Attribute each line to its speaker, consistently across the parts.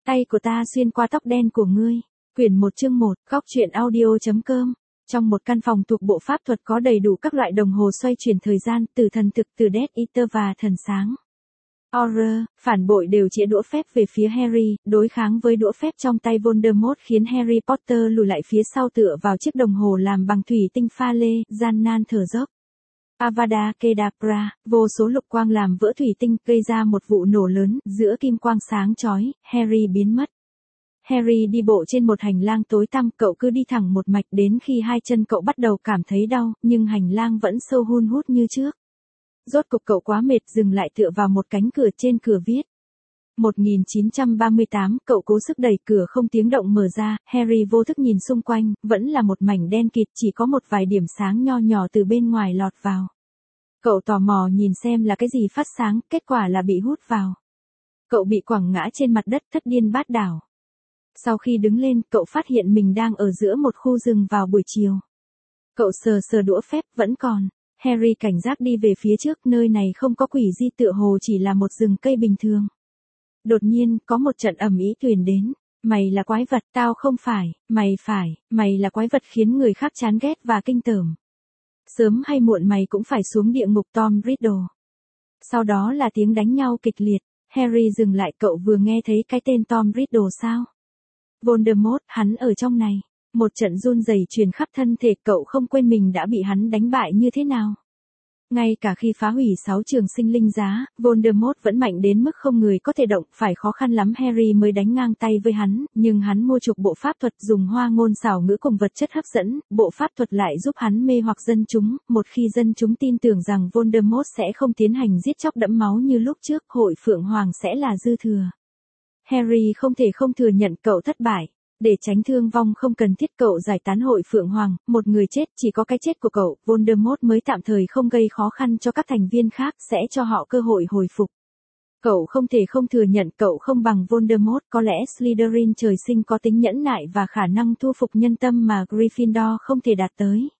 Speaker 1: Tay của ta xuyên qua tóc đen của ngươi. Quyển 1 chương 1, góc truyện audio.com. Trong một căn phòng thuộc bộ pháp thuật có đầy đủ các loại đồng hồ xoay chuyển thời gian, từ thần thực, từ Death Eater và thần sáng. Auror, phản bội đều chĩa đũa phép về phía Harry, đối kháng với đũa phép trong tay Voldemort khiến Harry Potter lùi lại phía sau tựa vào chiếc đồng hồ làm bằng thủy tinh pha lê, gian nan thở dốc. Avada Kedavra, vô số lục quang làm vỡ thủy tinh, gây ra một vụ nổ lớn, giữa kim quang sáng chói, Harry biến mất. Harry đi bộ trên một hành lang tối tăm, cậu cứ đi thẳng một mạch đến khi hai chân cậu bắt đầu cảm thấy đau, nhưng hành lang vẫn sâu hun hút như trước. Rốt cục cậu quá mệt dừng lại tựa vào một cánh cửa, trên cửa viết 1938, cậu cố sức đẩy cửa không tiếng động mở ra, Harry vô thức nhìn xung quanh, vẫn là một mảnh đen kịt, chỉ có một vài điểm sáng nho nhỏ từ bên ngoài lọt vào. Cậu tò mò nhìn xem là cái gì phát sáng, kết quả là bị hút vào. Cậu bị quẳng ngã trên mặt đất thất điên bát đảo. Sau khi đứng lên, cậu phát hiện mình đang ở giữa một khu rừng vào buổi chiều. Cậu sờ đũa phép, vẫn còn. Harry cảnh giác đi về phía trước, nơi này không có quỷ di, tựa hồ chỉ là một rừng cây bình thường. Đột nhiên, có một trận ầm ĩ truyền đến. Mày là quái vật, tao không phải, mày là quái vật, khiến người khác chán ghét và kinh tởm. Sớm hay muộn mày cũng phải xuống địa ngục, Tom Riddle. Sau đó là tiếng đánh nhau kịch liệt. Harry dừng lại, cậu vừa nghe thấy cái tên Tom Riddle sao? Voldemort, hắn ở trong này. Một trận run rẩy truyền khắp thân thể, cậu không quên mình đã bị hắn đánh bại như thế nào. Ngay cả khi phá hủy 6 trường sinh linh giá, Voldemort vẫn mạnh đến mức không người có thể động, phải khó khăn lắm Harry mới đánh ngang tay với hắn, nhưng hắn mua chuộc bộ pháp thuật, dùng hoa ngôn xảo ngữ cùng vật chất hấp dẫn, bộ pháp thuật lại giúp hắn mê hoặc dân chúng, một khi dân chúng tin tưởng rằng Voldemort sẽ không tiến hành giết chóc đẫm máu như lúc trước, hội Phượng Hoàng sẽ là dư thừa. Harry không thể không thừa nhận cậu thất bại. Để tránh thương vong không cần thiết, cậu giải tán hội Phượng Hoàng, một người chết, chỉ có cái chết của cậu, Voldemort mới tạm thời không gây khó khăn cho các thành viên khác, sẽ cho họ cơ hội hồi phục. Cậu không thể không thừa nhận cậu không bằng Voldemort, có lẽ Slytherin trời sinh có tính nhẫn nại và khả năng thu phục nhân tâm mà Gryffindor không thể đạt tới.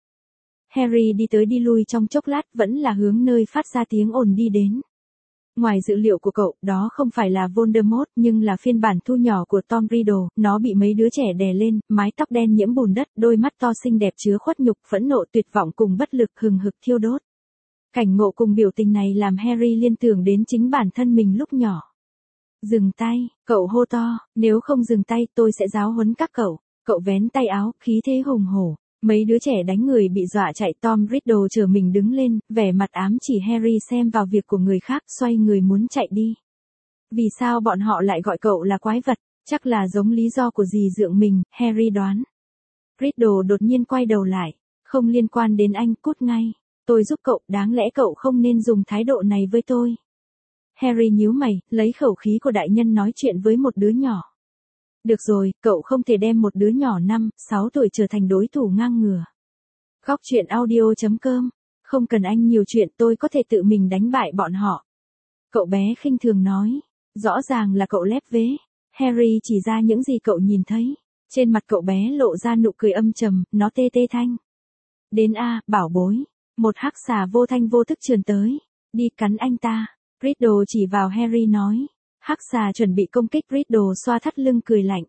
Speaker 1: Harry đi tới đi lui trong chốc lát, vẫn là hướng nơi phát ra tiếng ồn đi đến. Ngoài dự liệu của cậu, đó không phải là Voldemort, nhưng là phiên bản thu nhỏ của Tom Riddle, nó bị mấy đứa trẻ đè lên, mái tóc đen nhiễm bùn đất, đôi mắt to xinh đẹp chứa khuất nhục, phẫn nộ, tuyệt vọng cùng bất lực hừng hực thiêu đốt. Cảnh ngộ cùng biểu tình này làm Harry liên tưởng đến chính bản thân mình lúc nhỏ. Dừng tay, cậu hô to, nếu không dừng tay tôi sẽ giáo huấn các cậu. Cậu vén tay áo, khí thế hùng hổ. Mấy đứa trẻ đánh người bị dọa chạy, Tom Riddle chờ mình đứng lên, vẻ mặt ám chỉ Harry xem vào việc của người khác, xoay người muốn chạy đi. Vì sao bọn họ lại gọi cậu là quái vật? Chắc là giống lý do của dì dượng mình, Harry đoán. Riddle đột nhiên quay đầu lại. Không liên quan đến anh, cút ngay. Tôi giúp cậu, đáng lẽ cậu không nên dùng thái độ này với tôi. Harry nhíu mày, lấy khẩu khí của đại nhân nói chuyện với một đứa nhỏ. Được rồi, cậu không thể đem một đứa nhỏ 5, 6 tuổi trở thành đối thủ ngang ngửa. Góc truyện audio.com. Không cần anh nhiều chuyện, tôi có thể tự mình đánh bại bọn họ. Cậu bé khinh thường nói. Rõ ràng là cậu lép vế. Harry chỉ ra những gì cậu nhìn thấy. Trên mặt cậu bé lộ ra nụ cười âm trầm, nó tê thanh. Đến a, bảo bối. Một hắc xà vô thanh vô thức trườn tới. Đi cắn anh ta. Riddle chỉ vào Harry nói. Hắc xà chuẩn bị công kích, Riddle xoa thắt lưng cười lạnh.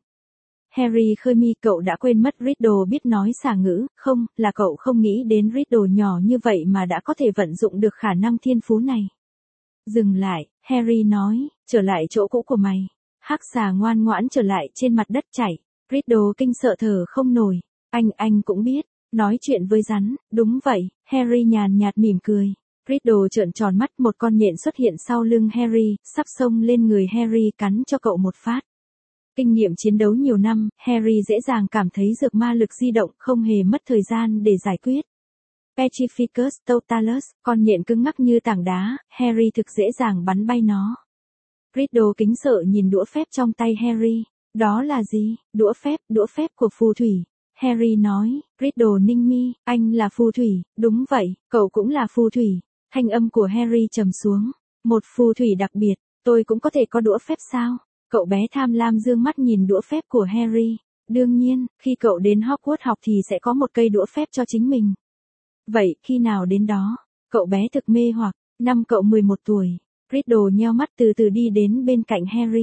Speaker 1: Harry khơi mi, cậu đã quên mất Riddle biết nói xà ngữ, không, là cậu không nghĩ đến Riddle nhỏ như vậy mà đã có thể vận dụng được khả năng thiên phú này. Dừng lại, Harry nói, trở lại chỗ cũ của mày. Hắc xà ngoan ngoãn trở lại trên mặt đất chảy. Riddle kinh sợ thở không nổi. Anh cũng biết, nói chuyện với rắn, đúng vậy, Harry nhàn nhạt mỉm cười. Riddle trợn tròn mắt, một con nhện xuất hiện sau lưng Harry, sắp xông lên người Harry cắn cho cậu một phát. Kinh nghiệm chiến đấu nhiều năm, Harry dễ dàng cảm thấy dược ma lực di động, không hề mất thời gian để giải quyết. Petrificus totalus, con nhện cứng ngắc như tảng đá, Harry thực dễ dàng bắn bay nó. Riddle kính sợ nhìn đũa phép trong tay Harry. Đó là gì? Đũa phép của phù thủy. Harry nói, Riddle ninh mi, anh là phù thủy, đúng vậy, cậu cũng là phù thủy. Thanh âm của Harry trầm xuống. Một phù thủy đặc biệt, tôi cũng có thể có đũa phép sao? Cậu bé tham lam dương mắt nhìn đũa phép của Harry. Đương nhiên, khi cậu đến Hogwarts học thì sẽ có một cây đũa phép cho chính mình. Vậy, khi nào đến đó? Cậu bé thực mê hoặc, năm cậu 11 tuổi. Riddle nheo mắt từ từ đi đến bên cạnh Harry.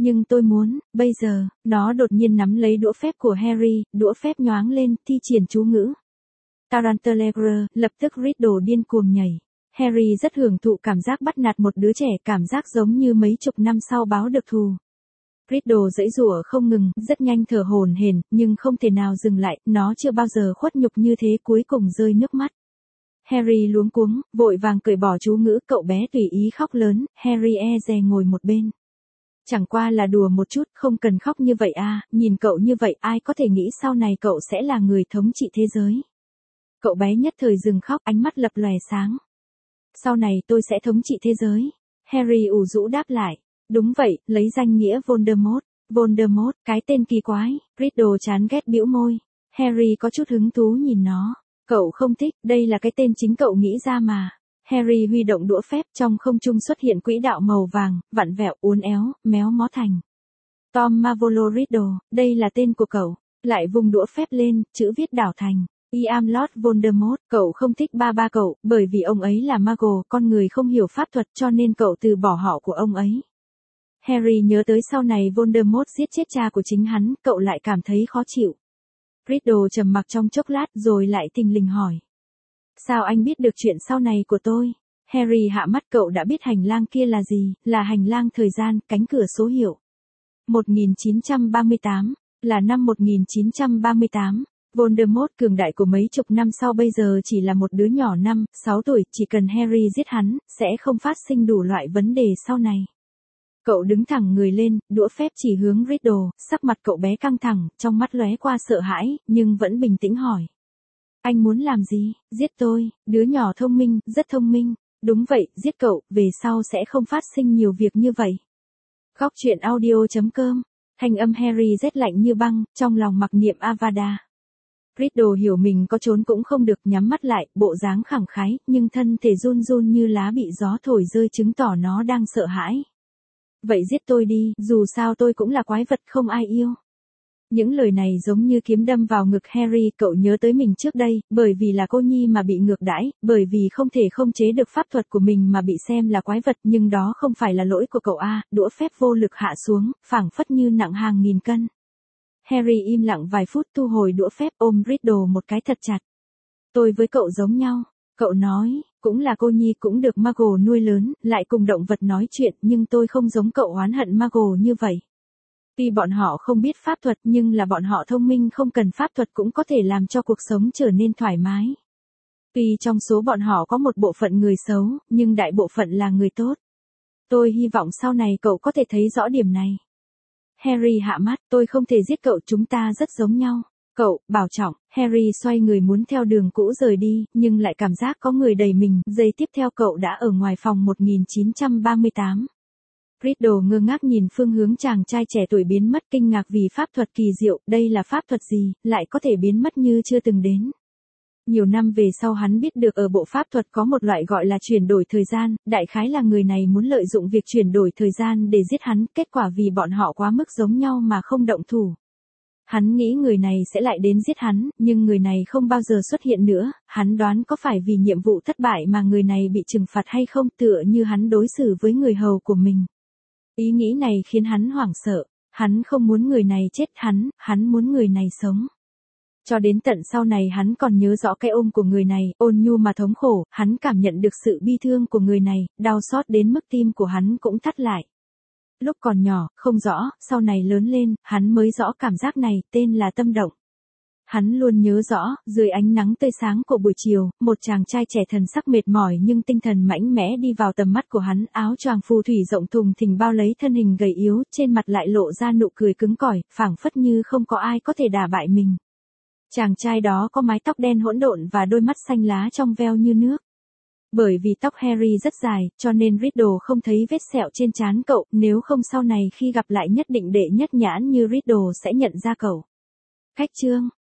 Speaker 1: Nhưng tôi muốn, bây giờ, nó đột nhiên nắm lấy đũa phép của Harry, đũa phép nhoáng lên, thi triển chú ngữ. Tarantellegre, lập tức Riddle điên cuồng nhảy. Harry rất hưởng thụ cảm giác bắt nạt một đứa trẻ, cảm giác giống như mấy chục năm sau báo được thù. Riddle giãy giụa không ngừng, rất nhanh thở hổn hển, nhưng không thể nào dừng lại, nó chưa bao giờ khuất nhục như thế, cuối cùng rơi nước mắt. Harry luống cuống, vội vàng cởi bỏ chú ngữ, cậu bé tùy ý khóc lớn, Harry e dè ngồi một bên. Chẳng qua là đùa một chút, không cần khóc như vậy à, nhìn cậu như vậy ai có thể nghĩ sau này cậu sẽ là người thống trị thế giới. Cậu bé nhất thời dừng khóc, ánh mắt lập lòe sáng. Sau này tôi sẽ thống trị thế giới. Harry ủ rũ đáp lại. Đúng vậy, lấy danh nghĩa Voldemort. Voldemort, cái tên kỳ quái. Riddle chán ghét bĩu môi. Harry có chút hứng thú nhìn nó. Cậu không thích, đây là cái tên chính cậu nghĩ ra mà. Harry huy động đũa phép, trong không trung xuất hiện quỹ đạo màu vàng, vặn vẹo, uốn éo, méo mó thành Tom Marvolo Riddle, đây là tên của cậu. Lại vùng đũa phép lên, chữ viết đảo thành I am Lord Voldemort. Cậu không thích ba cậu, bởi vì ông ấy là Muggle, con người không hiểu pháp thuật, cho nên cậu từ bỏ họ của ông ấy. Harry nhớ tới sau này Voldemort giết chết cha của chính hắn, cậu lại cảm thấy khó chịu. Riddle trầm mặc trong chốc lát rồi lại thình lình hỏi. Sao anh biết được chuyện sau này của tôi? Harry hạ mắt, cậu đã biết hành lang kia là gì, là hành lang thời gian, cánh cửa số hiệu. 1938, là năm 1938. Voldemort cường đại của mấy chục năm sau bây giờ chỉ là một đứa nhỏ 5-6 tuổi, chỉ cần Harry giết hắn, sẽ không phát sinh đủ loại vấn đề sau này. Cậu đứng thẳng người lên, đũa phép chỉ hướng Riddle, sắc mặt cậu bé căng thẳng, trong mắt lóe qua sợ hãi, nhưng vẫn bình tĩnh hỏi. Anh muốn làm gì? Giết tôi, đứa nhỏ thông minh, rất thông minh. Đúng vậy, giết cậu, về sau sẽ không phát sinh nhiều việc như vậy. Góc truyện audio.com, thanh âm Harry rét lạnh như băng, trong lòng mặc niệm Avada. Riddle hiểu mình có trốn cũng không được, nhắm mắt lại, bộ dáng khẳng khái, nhưng thân thể run run như lá bị gió thổi rơi, chứng tỏ nó đang sợ hãi. Vậy giết tôi đi, dù sao tôi cũng là quái vật không ai yêu. Những lời này giống như kiếm đâm vào ngực Harry, cậu nhớ tới mình trước đây, bởi vì là cô nhi mà bị ngược đãi, bởi vì không thể không chế được pháp thuật của mình mà bị xem là quái vật, nhưng đó không phải là lỗi của cậu a. Đũa phép vô lực hạ xuống, phảng phất như nặng hàng nghìn cân. Harry im lặng vài phút, thu hồi đũa phép, ôm Riddle một cái thật chặt. Tôi với cậu giống nhau, cậu nói, cũng là cô nhi, cũng được Muggle nuôi lớn, lại cùng động vật nói chuyện, nhưng tôi không giống cậu oán hận Muggle như vậy. Tuy bọn họ không biết pháp thuật, nhưng là bọn họ thông minh, không cần pháp thuật cũng có thể làm cho cuộc sống trở nên thoải mái. Tuy trong số bọn họ có một bộ phận người xấu, nhưng đại bộ phận là người tốt. Tôi hy vọng sau này cậu có thể thấy rõ điểm này. Harry hạ mắt, tôi không thể giết cậu, chúng ta rất giống nhau. Cậu, bảo trọng. Harry xoay người muốn theo đường cũ rời đi, nhưng lại cảm giác có người đẩy mình, giây tiếp theo cậu đã ở ngoài phòng 1938. Riddle ngơ ngác nhìn phương hướng chàng trai trẻ tuổi biến mất, kinh ngạc vì pháp thuật kỳ diệu, đây là pháp thuật gì, lại có thể biến mất như chưa từng đến. Nhiều năm về sau hắn biết được ở bộ pháp thuật có một loại gọi là chuyển đổi thời gian, đại khái là người này muốn lợi dụng việc chuyển đổi thời gian để giết hắn, kết quả vì bọn họ quá mức giống nhau mà không động thủ. Hắn nghĩ người này sẽ lại đến giết hắn, nhưng người này không bao giờ xuất hiện nữa, hắn đoán có phải vì nhiệm vụ thất bại mà người này bị trừng phạt hay không, tựa như hắn đối xử với người hầu của mình. Ý nghĩ này khiến hắn hoảng sợ, hắn không muốn người này chết, hắn muốn người này sống. Cho đến tận sau này hắn còn nhớ rõ cái ôm của người này, ôn nhu mà thống khổ, hắn cảm nhận được sự bi thương của người này, đau xót đến mức tim của hắn cũng thắt lại. Lúc còn nhỏ, không rõ, sau này lớn lên, hắn mới rõ cảm giác này, tên là tâm động. Hắn luôn nhớ rõ, dưới ánh nắng tươi sáng của buổi chiều, một chàng trai trẻ thần sắc mệt mỏi nhưng tinh thần mạnh mẽ đi vào tầm mắt của hắn, áo choàng phù thủy rộng thùng thình bao lấy thân hình gầy yếu, trên mặt lại lộ ra nụ cười cứng cỏi, phảng phất như không có ai có thể đả bại mình. Chàng trai đó có mái tóc đen hỗn độn và đôi mắt xanh lá trong veo như nước. Bởi vì tóc Harry rất dài, cho nên Riddle không thấy vết sẹo trên trán cậu, nếu không sau này khi gặp lại nhất định đệ nhất nhãn như Riddle sẽ nhận ra cậu. Cách chương